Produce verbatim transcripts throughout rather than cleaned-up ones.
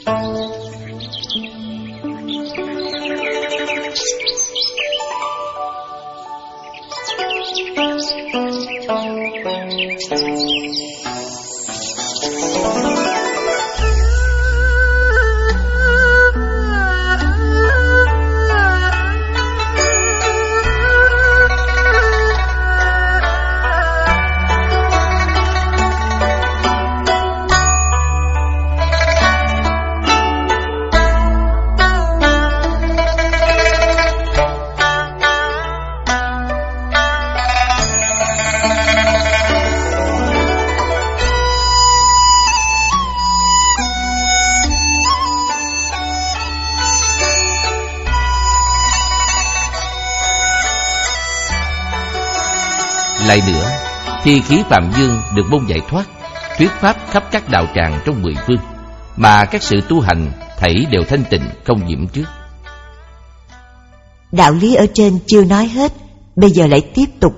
Lại nữa, thi khí Phạm Dương được môn giải thoát, thuyết pháp khắp các đạo tràng trong mười phương, mà các sự tu hành thảy đều thanh tịnh không nhiễm trước. Đạo lý ở trên chưa nói hết, bây giờ lại tiếp tục.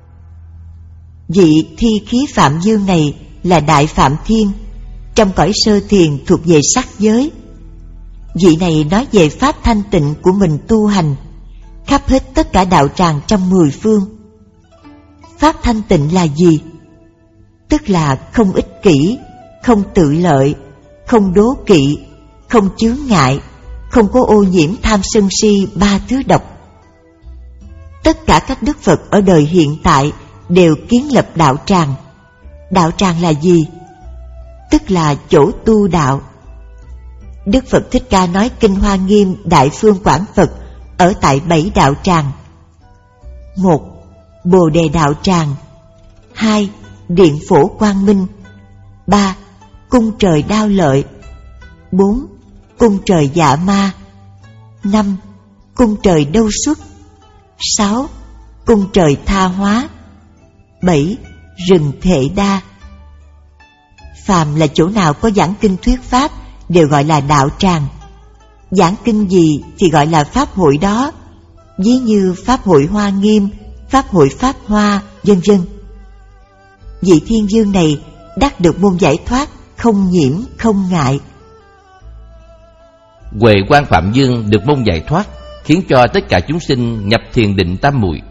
Vị thi khí Phạm Dương này là Đại Phạm Thiên, trong cõi sơ thiền thuộc về sắc giới. Vị này nói về pháp thanh tịnh của mình tu hành khắp hết tất cả đạo tràng trong mười phương. Pháp thanh tịnh là gì? Tức là không ích kỷ, không tự lợi, không đố kỵ, không chướng ngại, không có ô nhiễm tham sân si ba thứ độc. Tất cả các đức Phật ở đời hiện tại đều kiến lập đạo tràng. Đạo tràng là gì? Tức là chỗ tu đạo. Đức Phật Thích Ca nói Kinh Hoa Nghiêm Đại Phương Quảng Phật ở tại bảy đạo tràng. Một, Bồ Đề đạo tràng. Hai, Điện Phổ Quang Minh. Ba, Cung Trời Đao Lợi. Bốn, Cung Trời Dạ Ma. Năm, Cung Trời Đâu Xuất. Sáu, Cung Trời Tha Hóa. Bảy, Rừng Thệ Đa. Phàm là chỗ nào có giảng kinh thuyết pháp đều gọi là đạo tràng. Giảng kinh gì thì gọi là pháp hội đó, ví như pháp hội Hoa Nghiêm, pháp hội Pháp Hoa, vân vân. Vị Thiên Dương này đắc được môn giải thoát, không nhiễm, không ngại. Huệ Quang Phạm Dương được môn giải thoát, khiến cho tất cả chúng sinh nhập thiền định tam muội.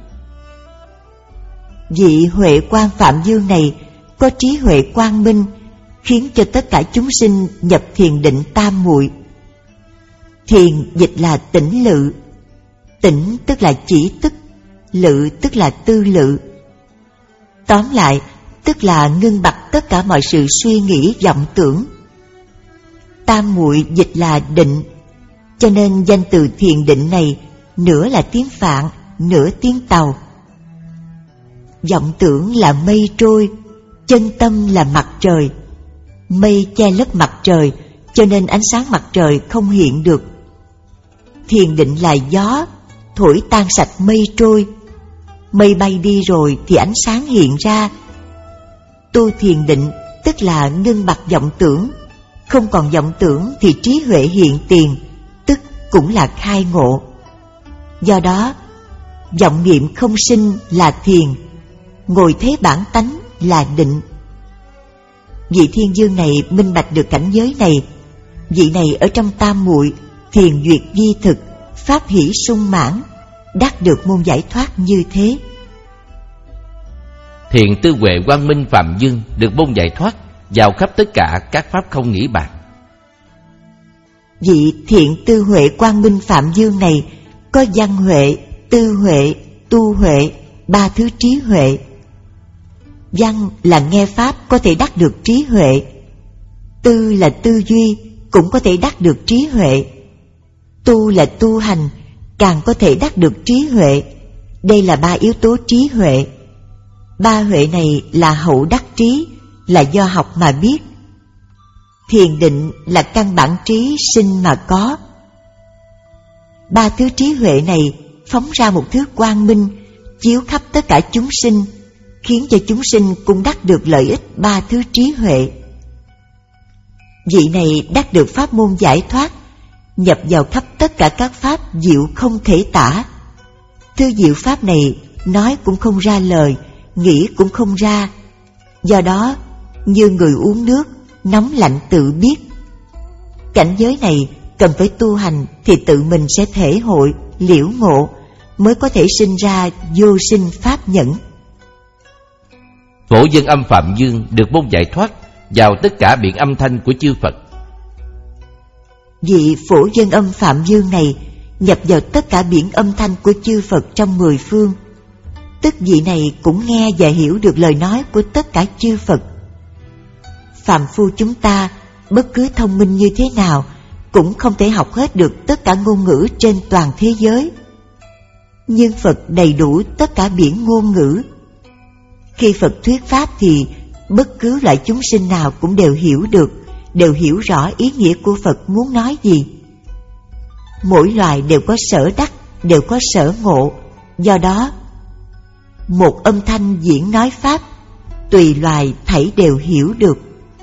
Vị Huệ Quang Phạm Dương này có trí huệ quang minh, khiến cho tất cả chúng sinh nhập thiền định tam muội. Thiền dịch là tĩnh lự. Tĩnh tức là chỉ tức, lự tức là tư lự. Tóm lại, tức là ngưng bặt tất cả mọi sự suy nghĩ vọng tưởng. Tam muội dịch là định, cho nên danh từ thiền định này nửa là tiếng Phạn, nửa tiếng Tàu. Vọng tưởng là mây trôi, chân tâm là mặt trời. Mây che lấp mặt trời, cho nên ánh sáng mặt trời không hiện được. Thiền định là gió, thổi tan sạch mây trôi. Mây bay đi rồi thì ánh sáng hiện ra. Tu thiền định tức là ngưng bặt vọng tưởng. Không còn vọng tưởng thì trí huệ hiện tiền, tức cũng là khai ngộ. Do đó, vọng niệm không sinh là thiền, ngồi thế bản tánh là định. Vị Thiên Dương này minh bạch được cảnh giới này. Vị này ở trong tam muội, thiền duyệt di thực, pháp hỷ sung mãn, đắc được môn giải thoát như thế. Thiền Tư Huệ Quang Minh Phạm Dương được môn giải thoát, vào khắp tất cả các pháp không nghĩ bàn. Vị Thiện Tư Huệ Quang Minh Phạm Dương này có văn huệ, tư huệ, tu huệ, ba thứ trí huệ. Văn là nghe pháp có thể đắc được trí huệ. Tư là tư duy, cũng có thể đắc được trí huệ. Tu là tu hành, càng có thể đắc được trí huệ. Đây là ba yếu tố trí huệ. Ba huệ này là hậu đắc trí, là do học mà biết. Thiền định là căn bản trí sinh mà có. Ba thứ trí huệ này phóng ra một thứ quang minh, chiếu khắp tất cả chúng sinh, khiến cho chúng sinh cũng đắc được lợi ích ba thứ trí huệ. Vị này đắc được pháp môn giải thoát, nhập vào khắp tất cả các pháp diệu không thể tả. Thứ diệu pháp này nói cũng không ra lời, nghĩ cũng không ra. Do đó, như người uống nước, nóng lạnh tự biết. Cảnh giới này cần phải tu hành thì tự mình sẽ thể hội, liễu ngộ, mới có thể sinh ra vô sinh pháp nhẫn. Phổ Dân Âm Phạm Dương được môn giải thoát vào tất cả biển âm thanh của chư Phật. Vị Phổ Dân Âm Phạm Dương này nhập vào tất cả biển âm thanh của chư Phật trong mười phương, tức vị này cũng nghe và hiểu được lời nói của tất cả chư Phật. Phàm phu chúng ta bất cứ thông minh như thế nào cũng không thể học hết được tất cả ngôn ngữ trên toàn thế giới, nhưng Phật đầy đủ tất cả biển ngôn ngữ. Khi Phật thuyết pháp thì bất cứ loại chúng sinh nào cũng đều hiểu được, đều hiểu rõ ý nghĩa của Phật muốn nói gì. Mỗi loài đều có sở đắc, đều có sở ngộ. Do đó, một âm thanh diễn nói pháp, tùy loài thảy đều hiểu được.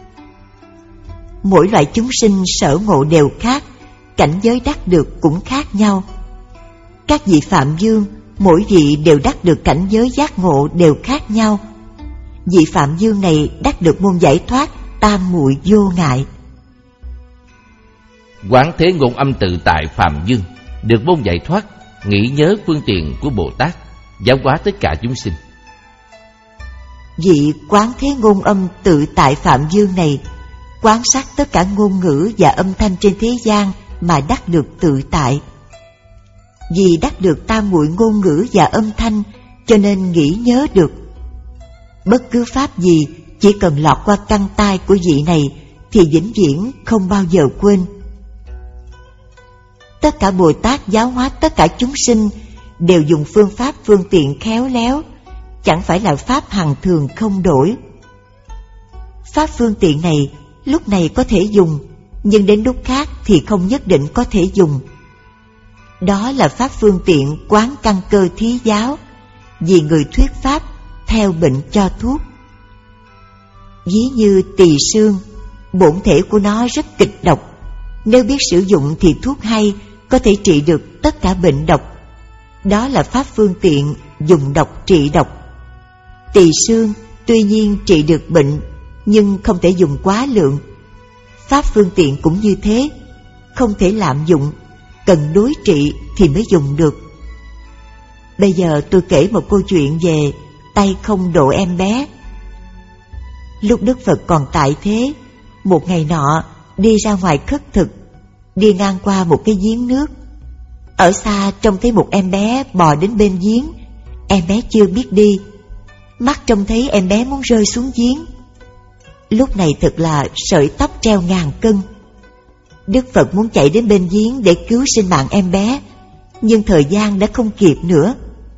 Mỗi loại chúng sinh sở ngộ đều khác, cảnh giới đắc được cũng khác nhau. Các vị Phạm Dương, mỗi vị đều đắc được cảnh giới giác ngộ đều khác nhau. Vị Phạm Dương này đắc được môn giải thoát tam muội vô ngại. Quán Thế Ngôn Âm Tự Tại Phạm Dương được môn giải thoát nghĩ nhớ phương tiện của Bồ Tát, giáo hóa tất cả chúng sinh. Vị Quán Thế Ngôn Âm Tự Tại Phạm Dương này quan sát tất cả ngôn ngữ và âm thanh trên thế gian mà đắc được tự tại. Vì đắc được tam muội ngôn ngữ và âm thanh cho nên nghĩ nhớ được. Bất cứ pháp gì chỉ cần lọt qua căn tai của vị này thì vĩnh viễn không bao giờ quên. Tất cả Bồ Tát giáo hóa tất cả chúng sinh đều dùng phương pháp phương tiện khéo léo, chẳng phải là pháp hằng thường không đổi. Pháp phương tiện này lúc này có thể dùng, nhưng đến lúc khác thì không nhất định có thể dùng. Đó là pháp phương tiện quán căn cơ thí giáo, vì người thuyết pháp theo bệnh cho thuốc. Ví như tỳ xương, bổn thể của nó rất kịch độc, nếu biết sử dụng thì thuốc hay, có thể trị được tất cả bệnh độc. Đó là pháp phương tiện dùng độc trị độc. Tỳ xương tuy nhiên trị được bệnh, nhưng không thể dùng quá lượng. Pháp phương tiện cũng như thế, không thể lạm dụng, cần đối trị thì mới dùng được. Bây giờ tôi kể một câu chuyện về tay không độ em bé. Lúc Đức Phật còn tại thế, một ngày nọ đi ra ngoài khất thực, đi ngang qua một cái giếng nước. Ở xa trông thấy một em bé bò đến bên giếng. Em bé chưa biết đi, mắt trông thấy em bé muốn rơi xuống giếng. Lúc này thật là sợi tóc treo ngàn cân. Đức Phật muốn chạy đến bên giếng để cứu sinh mạng em bé, nhưng thời gian đã không kịp nữa.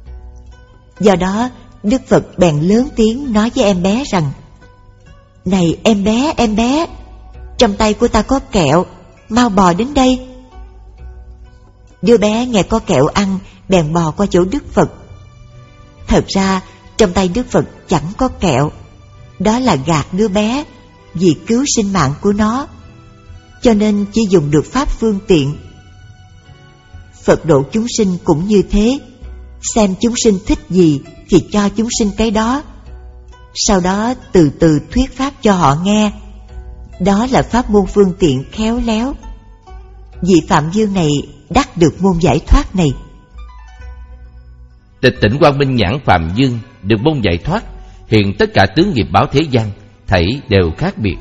Do đó Đức Phật bèn lớn tiếng nói với em bé rằng: "Này em bé, em bé, trong tay của ta có kẹo, mau bò đến đây." Đứa bé nghe có kẹo ăn, bèn bò qua chỗ Đức Phật. Thật ra trong tay Đức Phật chẳng có kẹo, đó là gạt đứa bé vì cứu sinh mạng của nó, cho nên chỉ dùng được pháp phương tiện. Phật độ chúng sinh cũng như thế, xem chúng sinh thích gì thì cho chúng sinh cái đó, sau đó từ từ thuyết pháp cho họ nghe. Đó là pháp môn phương tiện khéo léo. Vị Phạm Dương này đắc được môn giải thoát này. Tịch Tỉnh Quang Minh Nhãn Phạm Dương được môn giải thoát, hiện tất cả tướng nghiệp báo thế gian thảy đều khác biệt.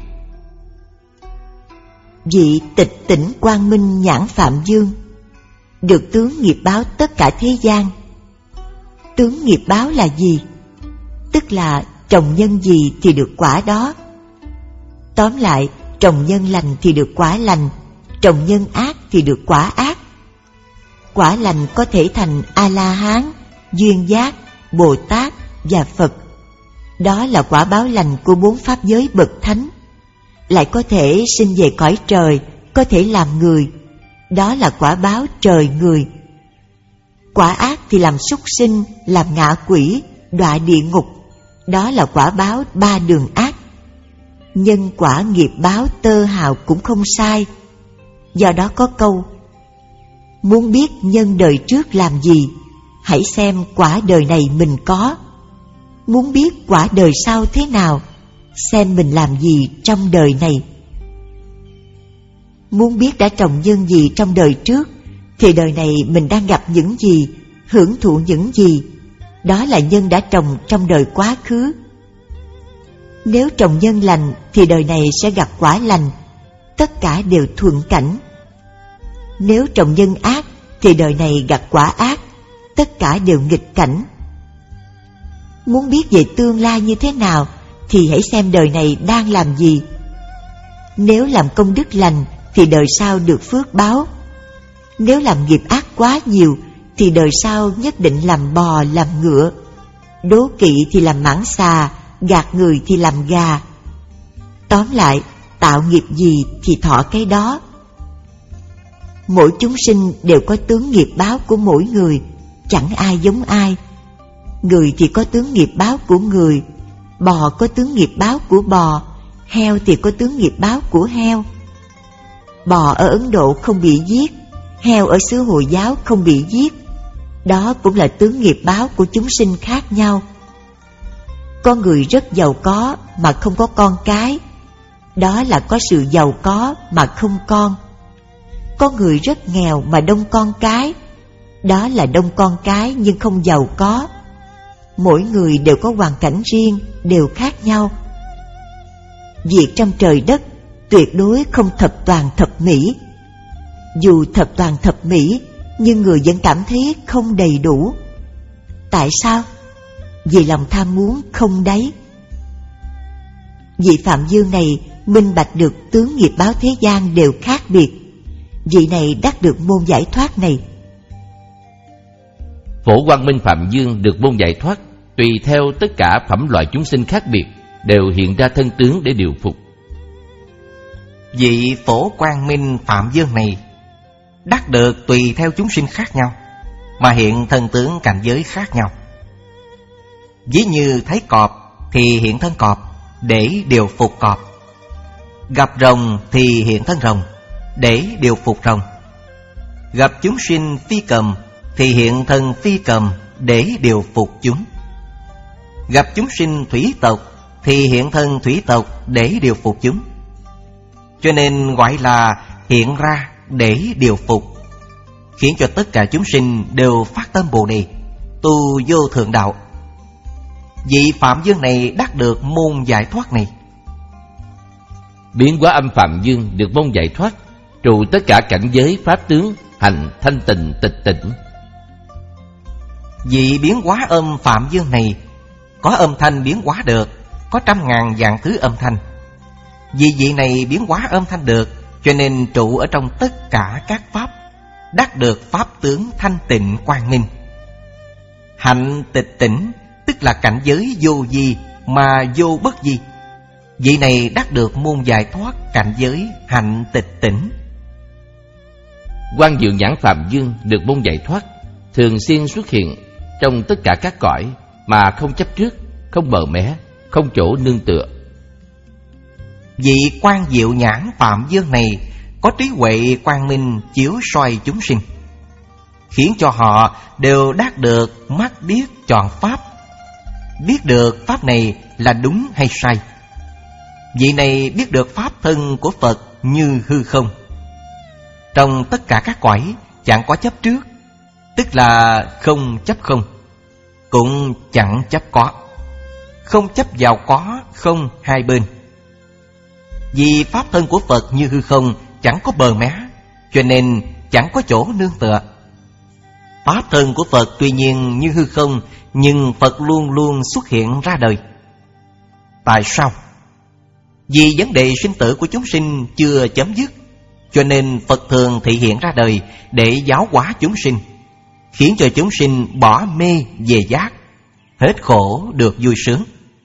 Vị Tịch Tỉnh Quang Minh Nhãn Phạm Dương được tướng nghiệp báo tất cả thế gian. Tướng nghiệp báo là gì? Tức là trồng nhân gì thì được quả đó. Tóm lại, trồng nhân lành thì được quả lành, trồng nhân ác thì được quả ác. Quả lành có thể thành A-la-hán, duyên giác, Bồ Tát và Phật. Đó là quả báo lành của bốn pháp giới bậc thánh. Lại có thể sinh về cõi trời, có thể làm người. Đó là quả báo trời người. Quả ác thì làm súc sinh, làm ngạ quỷ, đọa địa ngục. Đó là quả báo ba đường ác. Nhân quả nghiệp báo tơ hào cũng không sai. Do đó có câu: muốn biết nhân đời trước làm gì, hãy xem quả đời này mình có. Muốn biết quả đời sau thế nào, xem mình làm gì trong đời này. Muốn biết đã trồng nhân gì trong đời trước, thì đời này mình đang gặp những gì, hưởng thụ những gì, đó là nhân đã trồng trong đời quá khứ. Nếu trồng nhân lành thì đời này sẽ gặp quả lành, tất cả đều thuận cảnh. Nếu trồng nhân ác thì đời này gặp quả ác, tất cả đều nghịch cảnh. Muốn biết về tương lai như thế nào thì hãy xem đời này đang làm gì. Nếu làm công đức lành thì đời sau được phước báo. Nếu làm nghiệp ác quá nhiều thì đời sau nhất định làm bò làm ngựa. Đố kỵ thì làm mãng xà, gạt người thì làm gà. Tóm lại, tạo nghiệp gì thì thọ cái đó. Mỗi chúng sinh đều có tướng nghiệp báo của mỗi người, chẳng ai giống ai. Người thì có tướng nghiệp báo của người, bò có tướng nghiệp báo của bò, heo thì có tướng nghiệp báo của heo. Bò ở Ấn Độ không bị giết, heo ở xứ Hồi giáo không bị giết. Đó cũng là tướng nghiệp báo của chúng sinh khác nhau. Con người rất giàu có mà không có con cái, đó là có sự giàu có mà không con. Con người rất nghèo mà đông con cái, đó là đông con cái nhưng không giàu có. Mỗi người đều có hoàn cảnh riêng, đều khác nhau. Việc trong trời đất tuyệt đối không thập toàn thập mỹ. Dù thập toàn thập mỹ, nhưng người vẫn cảm thấy không đầy đủ. Tại sao? Vì lòng tham muốn không đáy. Vị Phạm Dương này minh bạch được tướng nghiệp báo thế gian đều khác biệt. Vị này đắc được môn giải thoát này. Phổ Quang Minh Phạm Dương được môn giải thoát, tùy theo tất cả phẩm loại chúng sinh khác biệt, đều hiện ra thân tướng để điều phục. Vị Phổ Quang Minh Phạm Dương này đắc được tùy theo chúng sinh khác nhau, mà hiện thân tướng cảnh giới khác nhau. Ví như thấy cọp thì hiện thân cọp để điều phục cọp, gặp rồng thì hiện thân rồng để điều phục rồng, gặp chúng sinh phi cầm thì hiện thân phi cầm để điều phục chúng, gặp chúng sinh thủy tộc thì hiện thân thủy tộc để điều phục chúng. Cho nên gọi là hiện ra để điều phục, khiến cho tất cả chúng sinh đều phát tâm Bồ Đề, tu vô thượng đạo. Vị Phạm Dương này đắc được môn giải thoát này. Biến hóa âm Phạm Dương được môn giải thoát, trụ tất cả cảnh giới pháp tướng, hành thanh tịnh tịch tỉnh. Vị biến hóa âm Phạm Dương này có âm thanh biến hóa được, có trăm ngàn vạn thứ âm thanh. Vì vị này biến hóa âm thanh được, cho nên trụ ở trong tất cả các pháp, đắc được pháp tướng thanh tịnh quang minh. Hạnh tịch tỉnh tức là cảnh giới vô vi mà vô bất vi. Vị này đắc được môn giải thoát cảnh giới hạnh tịch tỉnh. Quang Diệu Nhãn Phạm Dương được môn giải thoát, thường xuyên xuất hiện trong tất cả các cõi, mà không chấp trước, không bờ mé, không chỗ nương tựa. Vị Quang Diệu Nhãn Phạm Dương này có trí huệ quang minh chiếu soi chúng sinh, khiến cho họ đều đắc được mắt biết chọn pháp, biết được pháp này là đúng hay sai. Vị này biết được pháp thân của Phật như hư không. Trong tất cả các cõi chẳng có chấp trước, tức là không chấp không, cũng chẳng chấp có, không chấp vào có không hai bên. Vì pháp thân của Phật như hư không, chẳng có bờ mé, cho nên chẳng có chỗ nương tựa. Pháp thân của Phật tuy nhiên như hư không, nhưng Phật luôn luôn xuất hiện ra đời. Tại sao? Vì vấn đề sinh tử của chúng sinh chưa chấm dứt, cho nên Phật thường thị hiện ra đời để giáo hóa chúng sinh, khiến cho chúng sinh bỏ mê về giác, hết khổ được vui sướng.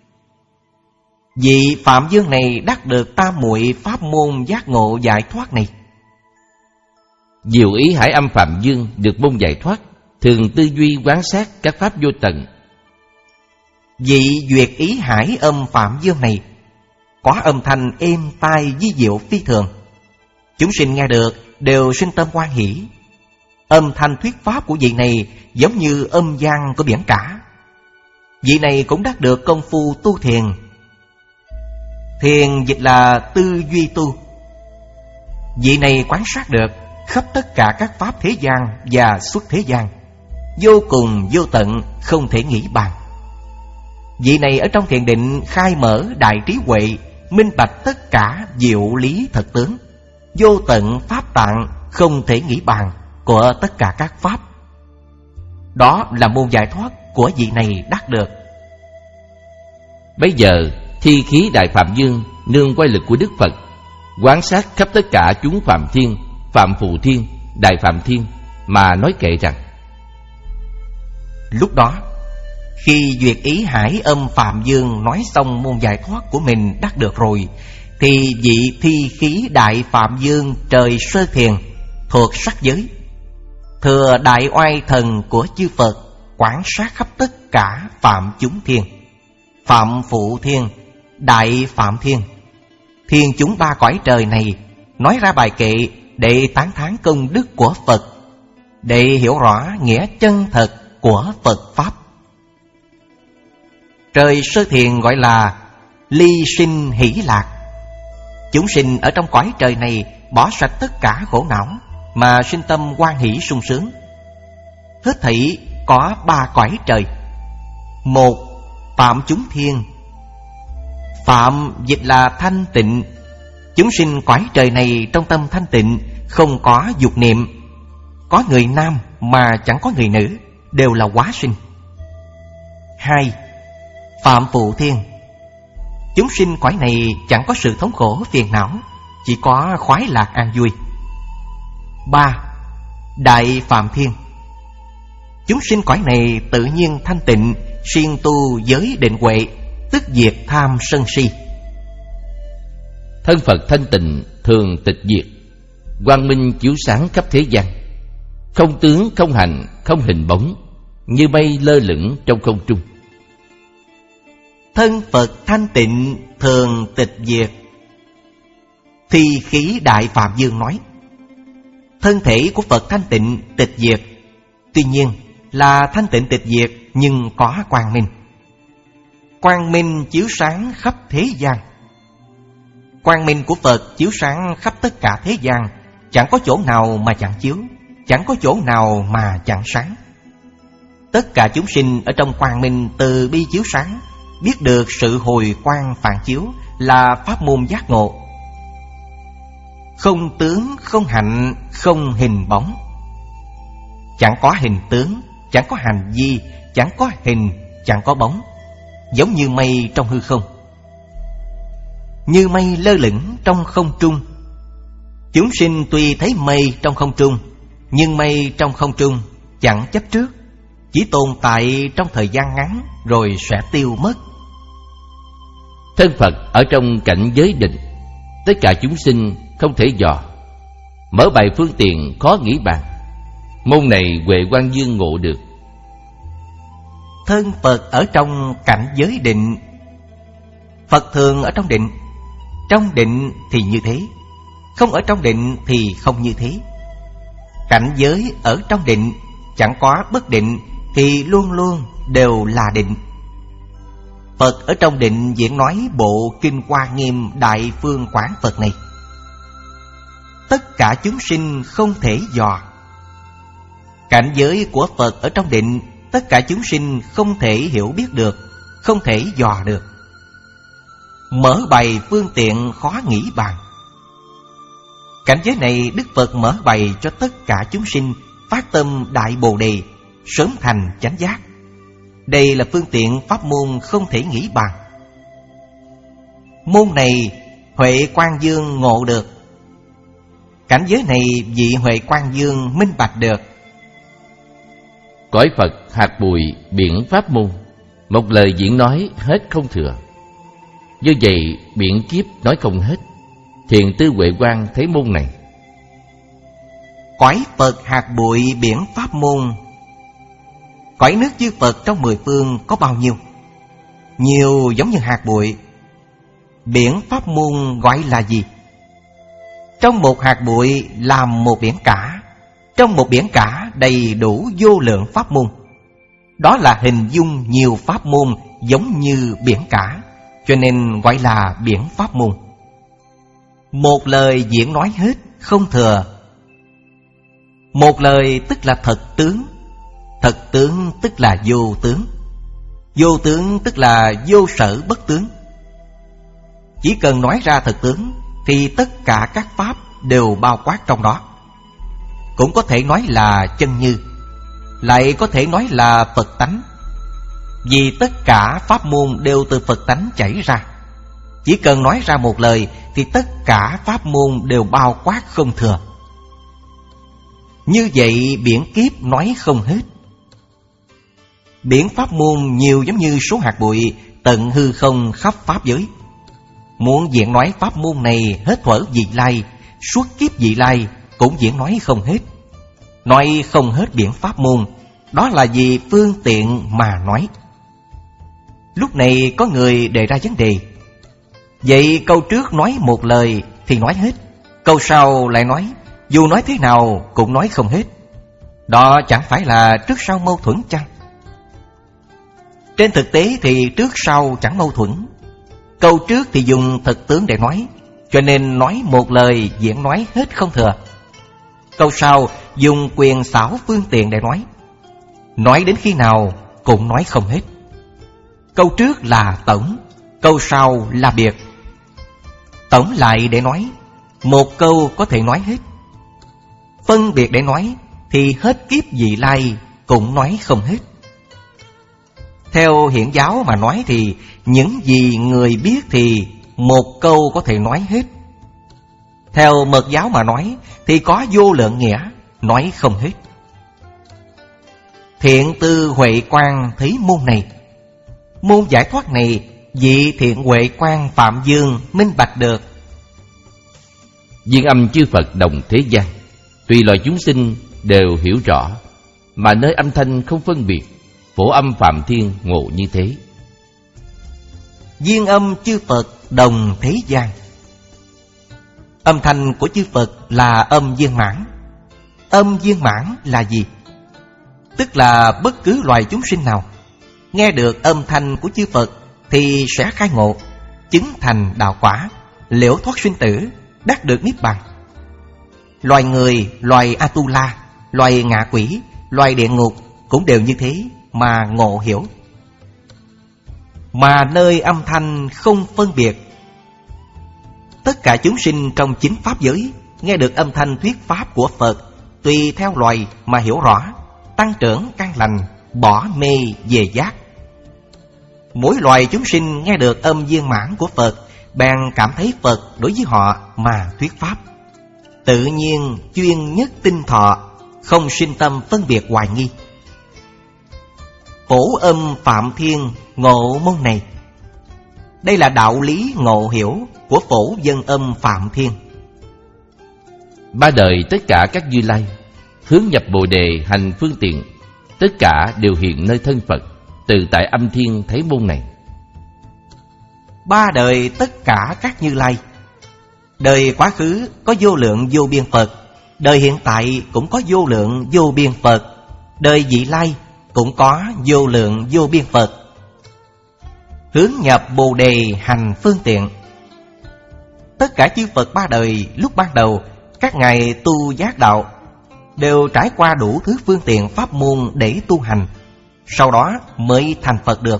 Vị Phạm Dương này đắc được tam muội pháp môn giác ngộ giải thoát này. Diệu Ý Hải Âm Phạm Dương được môn giải thoát, thường tư duy quán sát các pháp vô tận. Vị Duyệt Ý Hải Âm Phạm Dương này có âm thanh êm tai vi diệu phi thường, chúng sinh nghe được đều sinh tâm hoan hỷ. Âm thanh thuyết pháp của vị này giống như âm vang của biển cả. Vị này cũng đắc được công phu tu thiền. Thiền dịch là tư duy tu. Vị này quan sát được khắp tất cả các pháp thế gian và xuất thế gian, vô cùng vô tận, không thể nghĩ bàn. Vị này ở trong thiền định khai mở đại trí huệ, minh bạch tất cả diệu lý thật tướng, vô tận pháp tạng, không thể nghĩ bàn của tất cả các pháp. Đó là môn giải thoát của vị này đắc được. Bây giờ thi khí Đại Phạm Dương nương quay lực của Đức Phật, quan sát khắp tất cả chúng Phạm Thiên, Phạm Phù Thiên, Đại Phạm Thiên mà nói kệ rằng: lúc đó, khi duyệt ý hải âm Phạm Dương nói xong môn giải thoát của mình đắc được rồi, thì vị thi khí Đại Phạm Dương trời sơ thiền thuộc sắc giới, thừa đại oai thần của chư Phật, quán sát khắp tất cả Phạm chúng thiên, Phạm Phụ Thiên, Đại Phạm Thiên, thiên chúng ba cõi trời này, nói ra bài kệ để tán thán công đức của Phật, để hiểu rõ nghĩa chân thật của Phật Pháp. Trời sơ thiền gọi là ly sinh hỷ lạc. Chúng sinh ở trong cõi trời này bỏ sạch tất cả khổ não mà sinh tâm hoan hỷ sung sướng. Hết thảy có ba cõi trời. Một, Phạm chúng thiên. Phạm dịch là thanh tịnh. Chúng sinh cõi trời này trong tâm thanh tịnh, không có dục niệm. Có người nam mà chẳng có người nữ, đều là hóa sinh. Hai, Phạm Phụ Thiên. Chúng sinh cõi này chẳng có sự thống khổ phiền não, chỉ có khoái lạc an vui. Ba, Đại Phạm Thiên. Chúng sinh cõi này tự nhiên thanh tịnh, siêng tu giới định huệ, tức diệt tham sân si. Thân Phật thanh tịnh, thường tịch diệt, quang minh chiếu sáng khắp thế gian, không tướng, không hành, không hình bóng, như mây lơ lửng trong không trung. Thân Phật thanh tịnh, thường tịch diệt. Thi khí Đại Phạm Dương nói, thân thể của Phật thanh tịnh tịch diệt, tuy nhiên là thanh tịnh tịch diệt nhưng có quang minh. Quang minh chiếu sáng khắp thế gian. Quang minh của Phật chiếu sáng khắp tất cả thế gian, chẳng có chỗ nào mà chẳng chiếu, chẳng có chỗ nào mà chẳng sáng. Tất cả chúng sinh ở trong quang minh từ bi chiếu sáng, biết được sự hồi quang phản chiếu là pháp môn giác ngộ. Không tướng, không hạnh, không hình bóng. Chẳng có hình tướng, chẳng có hành vi, chẳng có hình, chẳng có bóng, giống như mây trong hư không. Như mây lơ lửng trong không trung. Chúng sinh tuy thấy mây trong không trung, nhưng mây trong không trung chẳng chấp trước, chỉ tồn tại trong thời gian ngắn rồi sẽ tiêu mất. Thân Phật ở trong cảnh giới định, tất cả chúng sinh không thể dò, mở bài phương tiện khó nghĩ bàn. Môn này Huệ Quang Dương ngộ được. Thân Phật ở trong cảnh giới định. Phật thường ở trong định. Trong định thì như thế, không ở trong định thì không như thế. Cảnh giới ở trong định, chẳng có bất định thì luôn luôn đều là định. Phật ở trong định diễn nói bộ Kinh Hoa Nghiêm Đại Phương Quán Phật này. Tất cả chúng sinh không thể dò. Cảnh giới của Phật ở trong định, tất cả chúng sinh không thể hiểu biết được, không thể dò được. Mở bày phương tiện khó nghĩ bàn. Cảnh giới này Đức Phật mở bày cho tất cả chúng sinh phát tâm Đại Bồ Đề, sớm thành chánh giác. Đây là phương tiện pháp môn không thể nghĩ bàn. Môn này Huệ Quang Dương ngộ được. Cảnh giới này vị Huệ Quang Dương minh bạch được. Cõi Phật hạt bụi biển pháp môn, một lời diễn nói hết không thừa. Do vậy biển kiếp nói không hết. Thiền tư Huệ Quang thấy môn này. Cõi Phật hạt bụi biển pháp môn. Cõi nước chư Phật trong mười phương có bao nhiêu? Nhiều giống như hạt bụi. Biển pháp môn gọi là gì? Trong một hạt bụi làm một biển cả. Trong một biển cả đầy đủ vô lượng pháp môn. Đó là hình dung nhiều pháp môn giống như biển cả, cho nên gọi là biển pháp môn. Một lời diễn nói hết, không thừa. Một lời tức là thật tướng, thật tướng tức là vô tướng, vô tướng tức là vô sở bất tướng. Chỉ cần nói ra thật tướng thì tất cả các pháp đều bao quát trong đó. Cũng có thể nói là chân như, lại có thể nói là Phật tánh. Vì tất cả pháp môn đều từ Phật tánh chảy ra. Chỉ cần nói ra một lời thì tất cả pháp môn đều bao quát không thừa. Như vậy biển kiếp nói không hết. Biển pháp môn nhiều giống như số hạt bụi tận hư không khắp pháp giới. Muốn diễn nói pháp môn này hết thuở vị lai, suốt kiếp vị lai cũng diễn nói không hết. Nói không hết biển pháp môn, đó là vì phương tiện mà nói. Lúc này có người đề ra vấn đề: vậy câu trước nói một lời thì nói hết, câu sau lại nói dù nói thế nào cũng nói không hết. Đó chẳng phải là trước sau mâu thuẫn chăng? Trên thực tế thì trước sau chẳng mâu thuẫn. Câu trước thì dùng thực tướng để nói, cho nên nói một lời diễn nói hết không thừa. Câu sau dùng quyền xảo phương tiện để nói, nói đến khi nào cũng nói không hết. Câu trước là tổng, câu sau là biệt. Tổng lại để nói, một câu có thể nói hết. Phân biệt để nói thì hết kiếp vị lai cũng nói không hết. Theo hiển giáo mà nói thì những gì người biết thì một câu có thể nói hết. Theo mật giáo mà nói thì có vô lượng nghĩa, nói không hết. Thiện tư huệ quang thấy môn này, môn giải thoát này vị thiện huệ quang Phạm Dương minh bạch được. Duyên âm chư Phật đồng thế gian, tùy loài chúng sinh đều hiểu rõ, mà nơi âm thanh không phân biệt, phổ âm Phạm Thiên ngộ như thế. Duyên âm chư Phật đồng thế gian. Âm thanh của chư Phật là âm viên mãn. Âm viên mãn là gì? Tức là bất cứ loài chúng sinh nào nghe được âm thanh của chư Phật thì sẽ khai ngộ, chứng thành đạo quả, liễu thoát sinh tử, đắc được niết bàn. Loài người, loài Atula, loài ngạ quỷ, loài địa ngục cũng đều như thế mà ngộ hiểu. Mà nơi âm thanh không phân biệt, tất cả chúng sinh trong chính pháp giới nghe được âm thanh thuyết pháp của Phật, tùy theo loài mà hiểu rõ, tăng trưởng căn lành, bỏ mê về giác. Mỗi loài chúng sinh nghe được âm viên mãn của Phật, bèn cảm thấy Phật đối với họ mà thuyết pháp, tự nhiên chuyên nhất tinh thọ, không sinh tâm phân biệt hoài nghi. Phổ âm Phạm Thiên ngộ môn này. Đây là đạo lý ngộ hiểu của phổ dân âm Phạm Thiên. Ba đời tất cả các Như Lai hướng nhập Bồ Đề hành phương tiện, tất cả đều hiện nơi thân Phật, từ tại âm thiên thấy môn này. Ba đời tất cả các Như Lai, đời quá khứ có vô lượng vô biên Phật, đời hiện tại cũng có vô lượng vô biên Phật, đời vị lai cũng có vô lượng vô biên Phật. Hướng nhập Bồ Đề hành phương tiện. Tất cả chư Phật ba đời lúc ban đầu, các ngài tu giác đạo đều trải qua đủ thứ phương tiện pháp môn để tu hành, sau đó mới thành Phật được.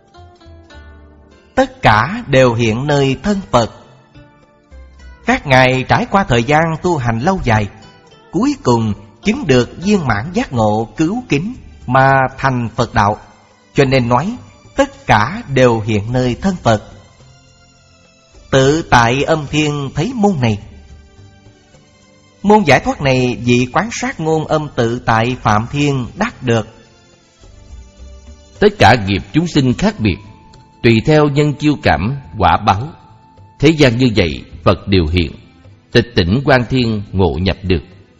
Tất cả đều hiện nơi thân Phật. Các ngài trải qua thời gian tu hành lâu dài, cuối cùng chứng được viên mãn giác ngộ cứu kính mà thành Phật đạo, cho nên nói tất cả đều hiện nơi thân Phật. Tự tại âm thiên thấy môn này. Môn giải thoát này vị quán sát ngôn âm tự tại Phạm Thiên đắc được. Tất cả nghiệp chúng sinh khác biệt, tùy theo nhân chiêu cảm, quả báo. Thế gian như vậy, Phật điều hiện, tịch tỉnh Quang Thiên ngộ nhập được.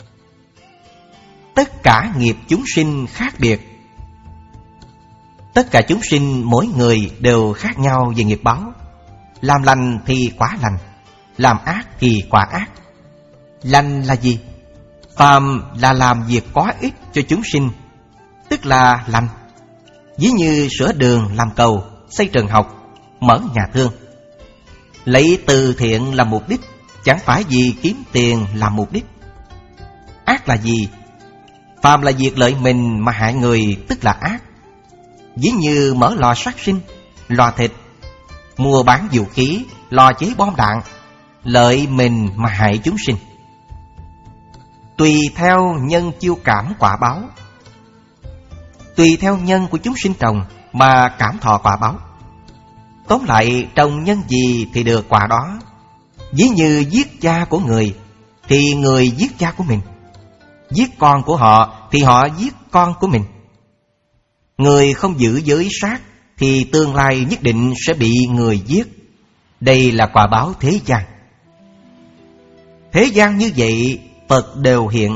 Tất cả nghiệp chúng sinh khác biệt. Tất cả chúng sinh mỗi người đều khác nhau về nghiệp báo. Làm lành thì quả lành, làm ác thì quả ác. Lành là gì? Phàm là làm việc có ích cho chúng sinh, tức là lành. Ví như sửa đường làm cầu, xây trường học, mở nhà thương. Lấy từ thiện làm mục đích, chẳng phải vì kiếm tiền làm mục đích. Ác là gì? Phàm là việc lợi mình mà hại người tức là ác. Ví như mở lò sát sinh, lò thịt, mua bán vũ khí, lò chế bom đạn, lợi mình mà hại chúng sinh. Tùy theo nhân chiêu cảm quả báo. Tùy theo nhân của chúng sinh trồng mà cảm thọ quả báo. Tóm lại, trồng nhân gì thì được quả đó. Ví như giết cha của người thì người giết cha của mình, giết con của họ thì họ giết con của mình. Người không giữ giới sát thì tương lai nhất định sẽ bị người giết. Đây là quả báo thế gian. Thế gian như vậy, Phật đều hiện.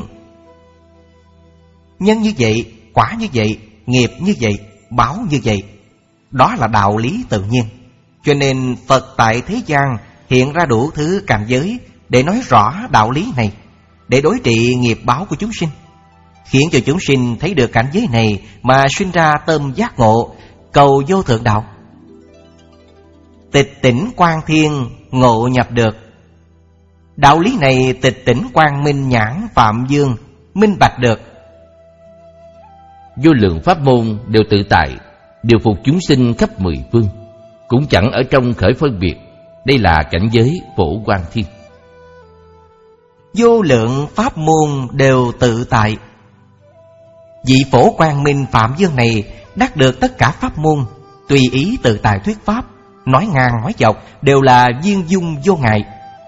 Nhân như vậy, quả như vậy, nghiệp như vậy, báo như vậy. Đó là đạo lý tự nhiên. Cho nên Phật tại thế gian hiện ra đủ thứ cảnh giới để nói rõ đạo lý này, để đối trị nghiệp báo của chúng sinh, khiến cho chúng sinh thấy được cảnh giới này mà sinh ra tâm giác ngộ, cầu vô thượng đạo. Tịch tỉnh quang thiên, ngộ nhập được. Đạo lý này tịch tỉnh quang minh nhãn phạm dương, minh bạch được. Vô lượng pháp môn đều tự tại, điều phục chúng sinh khắp mười phương, cũng chẳng ở trong khởi phân biệt. Đây là cảnh giới phổ quang thiên. Vô lượng pháp môn đều tự tại. Vị phổ quang minh phạm dương này đắc được tất cả pháp môn, tùy ý tự tại thuyết pháp, nói ngang nói dọc đều là viên dung vô ngại,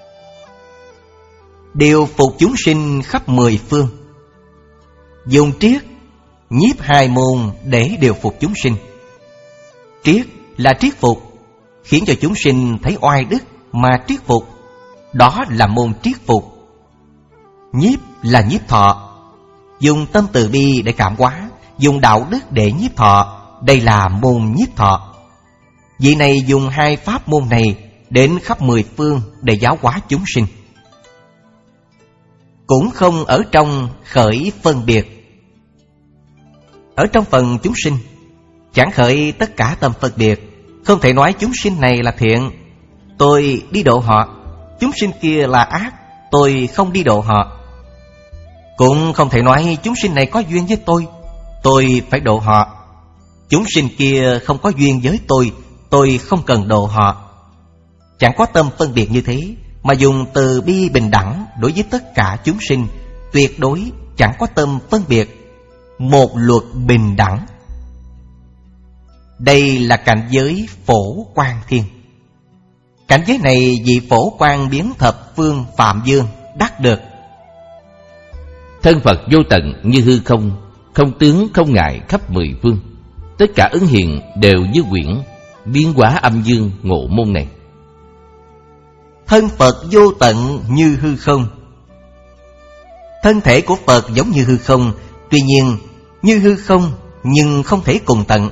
điều phục chúng sinh khắp mười phương. Dùng triết, nhiếp hai môn để điều phục chúng sinh. Triết là triết phục, khiến cho chúng sinh thấy oai đức mà triết phục, đó là môn triết phục. Nhiếp là nhiếp thọ, dùng tâm từ bi để cảm hóa, dùng đạo đức để nhiếp thọ, đây là môn nhiếp thọ. Vị này dùng hai pháp môn này đến khắp mười phương để giáo hóa chúng sinh, cũng không ở trong khởi phân biệt. Ở trong phần chúng sinh chẳng khởi tất cả tâm phân biệt, không thể nói chúng sinh này là thiện, tôi đi độ họ, chúng sinh kia là ác, tôi không đi độ họ. Cũng không thể nói chúng sinh này có duyên với tôi, tôi phải độ họ, chúng sinh kia không có duyên với tôi, tôi không cần độ họ. Chẳng có tâm phân biệt như thế, mà dùng từ bi bình đẳng đối với tất cả chúng sinh, tuyệt đối chẳng có tâm phân biệt, một luật bình đẳng. Đây là cảnh giới phổ quang thiên. Cảnh giới này vị phổ quang biến thập phương phạm dương đắc được. Thân Phật vô tận như hư không, không tướng không ngại khắp mười phương. Tất cả ứng hiện đều như quyển, biến hóa âm dương ngộ môn này. Thân Phật vô tận như hư không. Thân thể của Phật giống như hư không, tuy nhiên như hư không nhưng không thể cùng tận.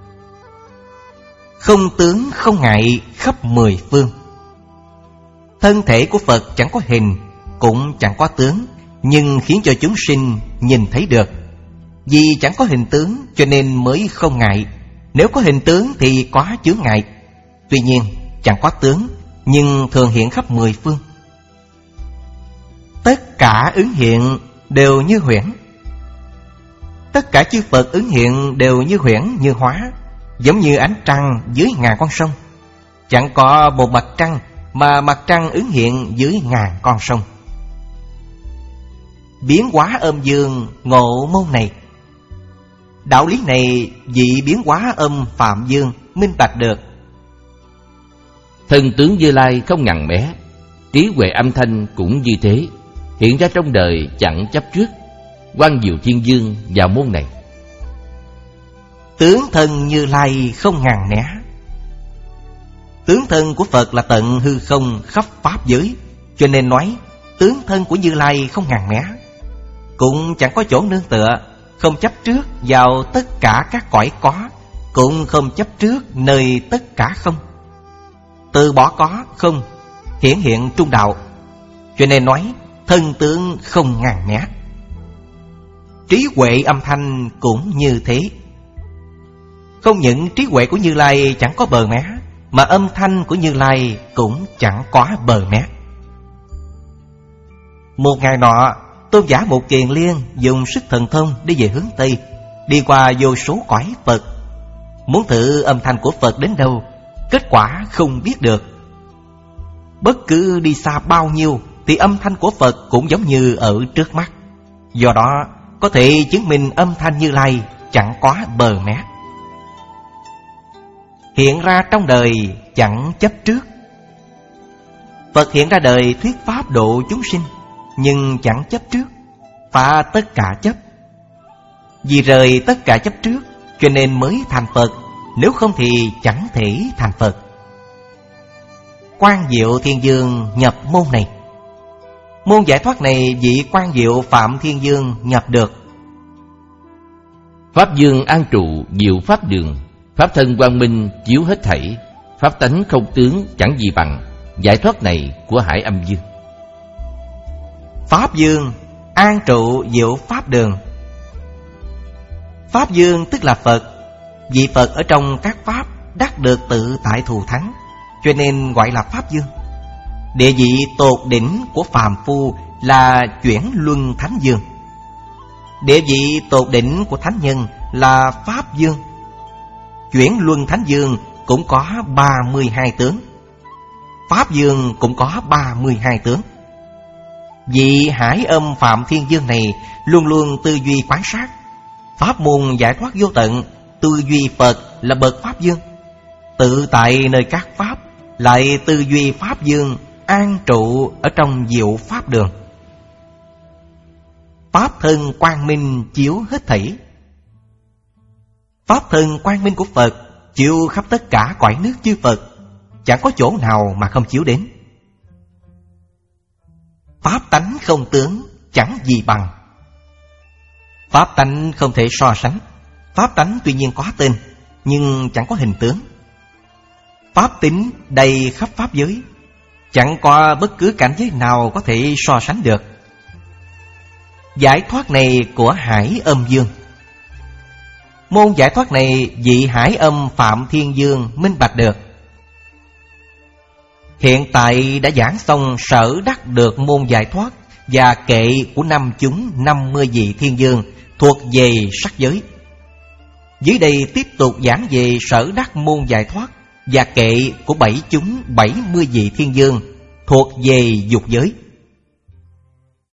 Không tướng không ngại khắp mười phương. Thân thể của Phật chẳng có hình, cũng chẳng có tướng, nhưng khiến cho chúng sinh nhìn thấy được. Vì chẳng có hình tướng cho nên mới không ngại. Nếu có hình tướng thì có chướng ngại. Tuy nhiên chẳng có tướng, nhưng thường hiện khắp mười phương. Tất cả ứng hiện đều như huyễn. Tất cả chư Phật ứng hiện đều như huyễn như hóa, giống như ánh trăng dưới ngàn con sông. Chẳng có một mặt trăng, mà mặt trăng ứng hiện dưới ngàn con sông. Biến hóa âm dương ngộ môn này. Đạo lý này vị biến hóa âm phạm dương minh bạch được. Thân tướng Như Lai không ngằn mé, trí huệ âm thanh cũng như thế, hiện ra trong đời chẳng chấp trước. Quang Diệu Thiên Dương vào môn này. Tướng thân Như Lai không ngàn né. Tướng thân của Phật là tận hư không khắp pháp giới, cho nên nói tướng thân của Như Lai không ngàn né. Cũng chẳng có chỗ nương tựa, không chấp trước vào tất cả các cõi có, cũng không chấp trước nơi tất cả không. Từ bỏ có không, hiển hiện trung đạo, cho nên nói thân tướng không ngàn né. Trí huệ âm thanh cũng như thế. Không những trí huệ của Như Lai chẳng có bờ mé, mà âm thanh của Như Lai cũng chẳng có bờ mé. Một ngày nọ, tôn giả Một Kiền Liên dùng sức thần thông đi về hướng Tây, đi qua vô số cõi Phật. Muốn thử âm thanh của Phật đến đâu, kết quả không biết được. Bất cứ đi xa bao nhiêu thì âm thanh của Phật cũng giống như ở trước mắt. Do đó có thể chứng minh âm thanh Như Lai chẳng quá bờ mé. Hiện ra trong đời chẳng chấp trước. Phật hiện ra đời thuyết pháp độ chúng sinh, nhưng chẳng chấp trước, phá tất cả chấp. Vì rời tất cả chấp trước cho nên mới thành Phật, nếu không thì chẳng thể thành Phật. Quang Diệu Thiên Dương nhập môn này. Môn giải thoát này vị Quang Diệu Phạm Thiên Dương nhập được. Pháp Dương an trụ diệu pháp đường, pháp thân quang minh chiếu hết thảy, pháp tánh không tướng chẳng gì bằng giải thoát này của Hải Âm Dương. Pháp Dương an trụ diệu pháp đường. Pháp Dương tức là Phật. Vị Phật ở trong các pháp đắc được tự tại thù thắng, cho nên gọi là Pháp Dương. Địa vị tột đỉnh của phàm phu là chuyển luân thánh dương. Địa vị tột đỉnh của thánh nhân là Pháp Dương. Chuyển luân thánh dương cũng có ba mươi hai tướng, Pháp Dương cũng có ba mươi hai tướng. Vị Hải Âm Phạm Thiên Dương này luôn luôn tư duy quán sát. Pháp môn giải thoát vô tận, tư duy Phật là bậc Pháp Dương. Tự tại nơi các pháp lại tư duy Pháp Dương an trụ ở trong diệu pháp đường. Pháp thân quang minh chiếu hết thảy. Pháp thân quang minh của Phật chiếu khắp tất cả cõi nước chư Phật, chẳng có chỗ nào mà không chiếu đến. Pháp tánh không tướng chẳng gì bằng. Pháp tánh không thể so sánh. Pháp tánh tuy nhiên có tên, nhưng chẳng có hình tướng. Pháp tính đầy khắp pháp giới, chẳng có bất cứ cảnh giới nào có thể so sánh được. Giải thoát này của Hải Âm Dương. Môn giải thoát này vị Hải Âm Phạm Thiên Dương minh bạch được. Hiện tại đã giảng xong sở đắc được môn giải thoát và kệ của năm chúng năm mươi vị thiên dương thuộc về sắc giới. Dưới đây tiếp tục giảng về sở đắc môn giải thoát và kệ của bảy chúng bảy mươi vị thiên dương thuộc về dục giới.